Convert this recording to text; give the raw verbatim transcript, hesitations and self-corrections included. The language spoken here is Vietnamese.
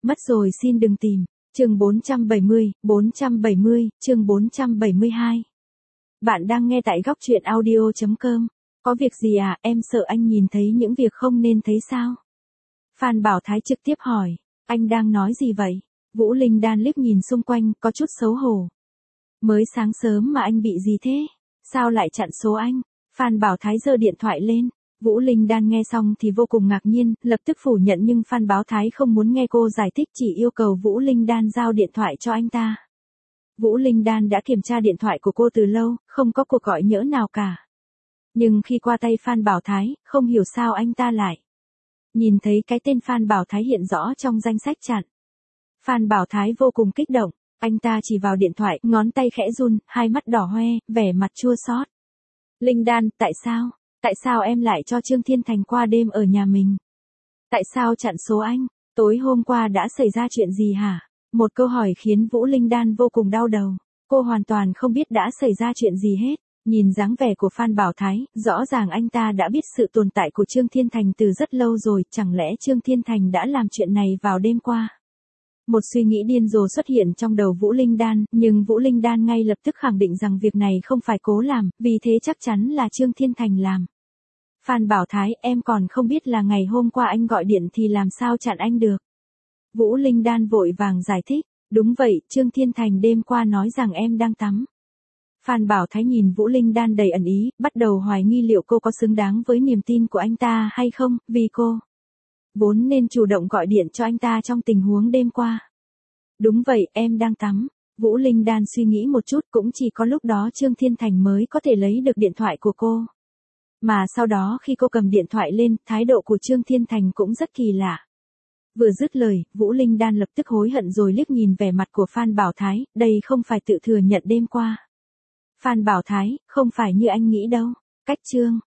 Mất rồi xin đừng tìm. Chương bốn trăm bảy mươi, bốn trăm bảy mươi, chương bốn trăm bảy mươi hai. Bạn đang nghe tại góc truyện audio chấm com. Có việc gì à, em sợ anh nhìn thấy những việc không nên thấy sao? Phan Bảo Thái trực tiếp hỏi, anh đang nói gì vậy? Vũ Linh Đan liếc nhìn xung quanh, có chút xấu hổ. Mới sáng sớm mà anh bị gì thế? Sao lại chặn số anh? Phan Bảo Thái giơ điện thoại lên. Vũ Linh Đan nghe xong thì vô cùng ngạc nhiên, lập tức phủ nhận nhưng Phan Bảo Thái không muốn nghe cô giải thích, chỉ yêu cầu Vũ Linh Đan giao điện thoại cho anh ta. Vũ Linh Đan đã kiểm tra điện thoại của cô từ lâu, không có cuộc gọi nhỡ nào cả. Nhưng khi qua tay Phan Bảo Thái, không hiểu sao anh ta lại nhìn thấy cái tên Phan Bảo Thái hiện rõ trong danh sách chặn. Phan Bảo Thái vô cùng kích động, anh ta chỉ vào điện thoại, ngón tay khẽ run, hai mắt đỏ hoe, vẻ mặt chua xót. Linh Đan, tại sao? Tại sao em lại cho Trương Thiên Thành qua đêm ở nhà mình? Tại sao chặn số anh? Tối hôm qua đã xảy ra chuyện gì hả? Một câu hỏi khiến Vũ Linh Đan vô cùng đau đầu. Cô hoàn toàn không biết đã xảy ra chuyện gì hết. Nhìn dáng vẻ của Phan Bảo Thái, rõ ràng anh ta đã biết sự tồn tại của Trương Thiên Thành từ rất lâu rồi, chẳng lẽ Trương Thiên Thành đã làm chuyện này vào đêm qua? Một suy nghĩ điên rồ xuất hiện trong đầu Vũ Linh Đan, nhưng Vũ Linh Đan ngay lập tức khẳng định rằng việc này không phải cố làm, vì thế chắc chắn là Trương Thiên Thành làm. Phan Bảo Thái, em còn không biết là ngày hôm qua anh gọi điện thì làm sao chặn anh được? Vũ Linh Đan vội vàng giải thích, đúng vậy, Trương Thiên Thành đêm qua nói rằng em đang tắm. Phan Bảo Thái nhìn Vũ Linh Đan đầy ẩn ý, bắt đầu hoài nghi liệu cô có xứng đáng với niềm tin của anh ta hay không, vì cô vốn nên chủ động gọi điện cho anh ta trong tình huống đêm qua. Đúng vậy, em đang tắm. Vũ Linh Đan suy nghĩ một chút, cũng chỉ có lúc đó Trương Thiên Thành mới có thể lấy được điện thoại của cô. Mà sau đó khi cô cầm điện thoại lên, thái độ của Trương Thiên Thành cũng rất kỳ lạ. Vừa dứt lời, Vũ Linh Đan lập tức hối hận rồi liếc nhìn vẻ mặt của Phan Bảo Thái, đây không phải tự thừa nhận đêm qua. Phan Bảo Thái, không phải như anh nghĩ đâu. Cách Trương